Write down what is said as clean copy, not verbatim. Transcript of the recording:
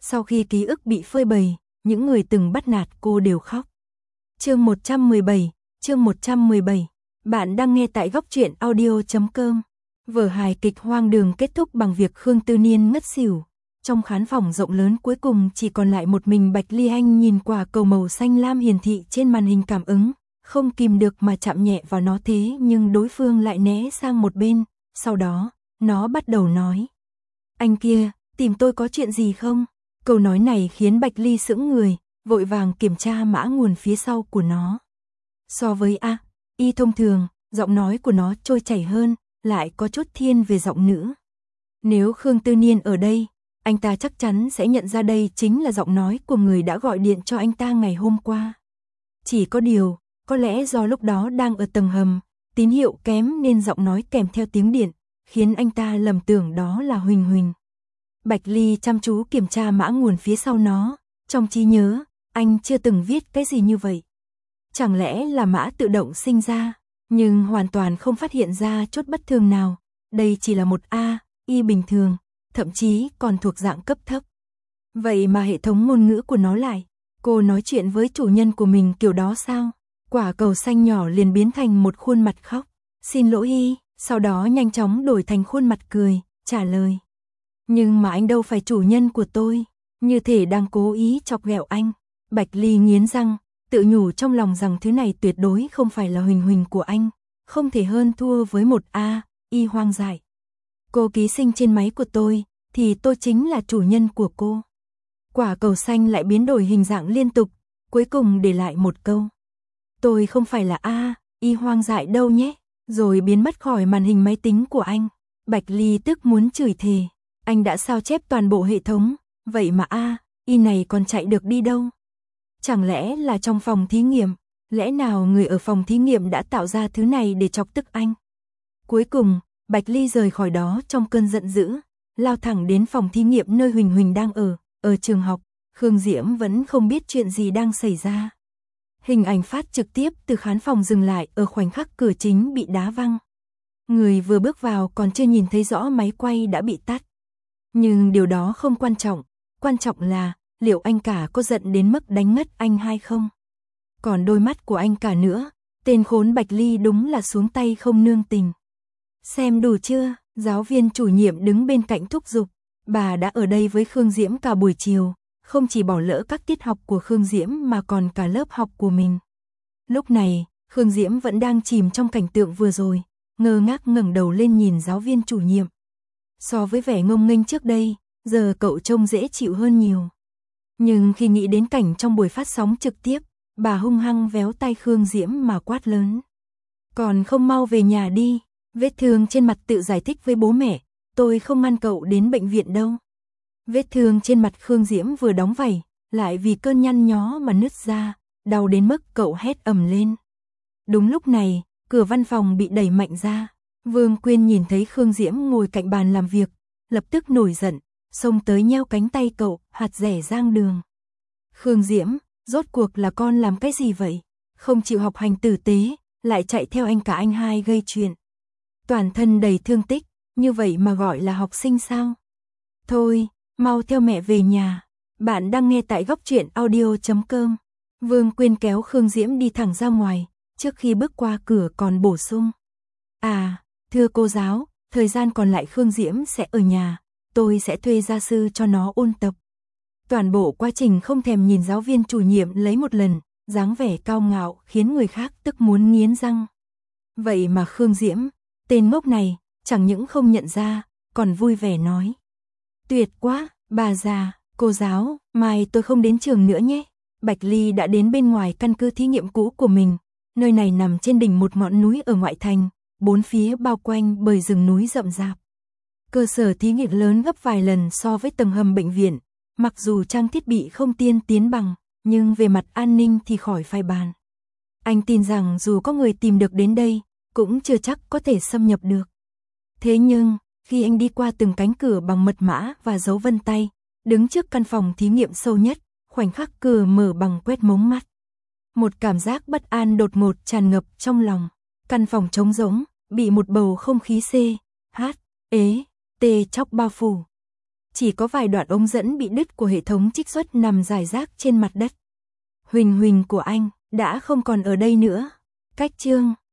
Sau khi ký ức bị phơi bày, những người từng bắt nạt cô đều khóc. Chương 117. Bạn đang nghe tại góc truyện audio.com. Vở hài kịch hoang đường kết thúc bằng việc Khương Tư Niên ngất xỉu. Trong khán phòng rộng lớn cuối cùng chỉ còn lại một mình Bạch Ly Anh nhìn quả cầu màu xanh lam hiển thị trên màn hình cảm ứng, không kìm được mà chạm nhẹ vào nó, thế nhưng đối phương lại né sang một bên. Sau đó, nó bắt đầu nói: "Anh kia, tìm tôi có chuyện gì không?" Câu nói này khiến Bạch Ly sững người, vội vàng kiểm tra mã nguồn phía sau của nó. So với Y thông thường, giọng nói của nó trôi chảy hơn, lại có chút thiên về giọng nữ. Nếu Khương Tư Niên ở đây, anh ta chắc chắn sẽ nhận ra đây chính là giọng nói của người đã gọi điện cho anh ta ngày hôm qua. Chỉ có điều, có lẽ do lúc đó đang ở tầng hầm, tín hiệu kém nên giọng nói kèm theo tiếng điện, khiến anh ta lầm tưởng đó là Huỳnh Huỳnh. Bạch Ly chăm chú kiểm tra mã nguồn phía sau nó, trong trí nhớ, anh chưa từng viết cái gì như vậy. Chẳng lẽ là mã tự động sinh ra, nhưng hoàn toàn không phát hiện ra chút bất thường nào, đây chỉ là một Y bình thường, thậm chí còn thuộc dạng cấp thấp. Vậy mà hệ thống ngôn ngữ của nó lại, cô nói chuyện với chủ nhân của mình kiểu đó sao? Quả cầu xanh nhỏ liền biến thành một khuôn mặt khóc, "Xin lỗi Y", sau đó nhanh chóng đổi thành khuôn mặt cười, trả lời: "Nhưng mà anh đâu phải chủ nhân của tôi", như thể đang cố ý chọc ghẹo anh. Bạch Ly nghiến răng, tự nhủ trong lòng rằng thứ này tuyệt đối không phải là Huỳnh Huỳnh của anh, không thể hơn thua với một Y hoang dại. Cô ký sinh trên máy của tôi, thì tôi chính là chủ nhân của cô. Quả cầu xanh lại biến đổi hình dạng liên tục, cuối cùng để lại một câu: "Tôi không phải là Y hoang dại đâu nhé", rồi biến mất khỏi màn hình máy tính của anh. Bạch Ly tức muốn chửi thề, anh đã sao chép toàn bộ hệ thống, vậy mà Y này còn chạy được đi đâu? Chẳng lẽ là trong phòng thí nghiệm? Lẽ nào người ở phòng thí nghiệm đã tạo ra thứ này để chọc tức anh? Cuối cùng, Bạch Ly rời khỏi đó trong cơn giận dữ, lao thẳng đến phòng thí nghiệm nơi Huỳnh Huỳnh đang ở trường học. Khương Diễm vẫn không biết chuyện gì đang xảy ra. Hình ảnh phát trực tiếp từ khán phòng dừng lại ở khoảnh khắc cửa chính bị đá văng. Người vừa bước vào còn chưa nhìn thấy rõ máy quay đã bị tắt. Nhưng điều đó không quan trọng là liệu anh cả có giận đến mức đánh ngất anh hay không? Còn đôi mắt của anh cả nữa, tên khốn Bạch Ly đúng là xuống tay không nương tình. "Xem đủ chưa?" Giáo viên chủ nhiệm đứng bên cạnh thúc giục. Bà đã ở đây với Khương Diễm cả buổi chiều, không chỉ bỏ lỡ các tiết học của Khương Diễm mà còn cả lớp học của mình. Lúc này, Khương Diễm vẫn đang chìm trong cảnh tượng vừa rồi, ngơ ngác ngẩng đầu lên nhìn giáo viên chủ nhiệm. So với vẻ ngông nghênh trước đây, giờ cậu trông dễ chịu hơn nhiều. Nhưng khi nghĩ đến cảnh trong buổi phát sóng trực tiếp, bà hung hăng véo tay Khương Diễm mà quát lớn: "Còn không mau về nhà đi, vết thương trên mặt tự giải thích với bố mẹ, tôi không ngăn cậu đến bệnh viện đâu." Vết thương trên mặt Khương Diễm vừa đóng vảy, lại vì cơn nhăn nhó mà nứt ra, đau đến mức cậu hét ầm lên. Đúng lúc này, cửa văn phòng bị đẩy mạnh ra. Vương Quyên nhìn thấy Khương Diễm ngồi cạnh bàn làm việc, lập tức nổi giận, xông tới nheo cánh tay cậu, hạt rẻ giang đường. "Khương Diễm, rốt cuộc là con làm cái gì vậy? Không chịu học hành tử tế, lại chạy theo anh cả anh hai gây chuyện. Toàn thân đầy thương tích, như vậy mà gọi là học sinh sao? Thôi, mau theo mẹ về nhà." Bạn đang nghe tại góc truyện audio.com. Vương Quyên kéo Khương Diễm đi thẳng ra ngoài, trước khi bước qua cửa còn bổ sung: "Thưa cô giáo, thời gian còn lại Khương Diễm sẽ ở nhà, tôi sẽ thuê gia sư cho nó ôn tập." Toàn bộ quá trình không thèm nhìn giáo viên chủ nhiệm lấy một lần, dáng vẻ cao ngạo khiến người khác tức muốn nghiến răng. Vậy mà Khương Diễm, tên ngốc này, chẳng những không nhận ra, còn vui vẻ nói: "Tuyệt quá, bà già, cô giáo, mai tôi không đến trường nữa nhé." Bạch Ly đã đến bên ngoài căn cứ thí nghiệm cũ của mình, nơi này nằm trên đỉnh một ngọn núi ở ngoại thành, bốn phía bao quanh bởi rừng núi rậm rạp. Cơ sở thí nghiệm lớn gấp vài lần so với tầng hầm bệnh viện, mặc dù trang thiết bị không tiên tiến bằng, nhưng về mặt an ninh thì khỏi phải bàn. Anh tin rằng dù có người tìm được đến đây, cũng chưa chắc có thể xâm nhập được. Thế nhưng, khi anh đi qua từng cánh cửa bằng mật mã và dấu vân tay, đứng trước căn phòng thí nghiệm sâu nhất, khoảnh khắc cửa mở bằng quét mống mắt. Một cảm giác bất an đột ngột tràn ngập trong lòng. Căn phòng trống rỗng, bị một bầu không khí C, H, E, T chóc bao phủ. chỉ có vài đoạn ống dẫn bị đứt của hệ thống trích xuất nằm rải rác trên mặt đất. Huỳnh Huỳnh của anh đã không còn ở đây nữa. Cách chương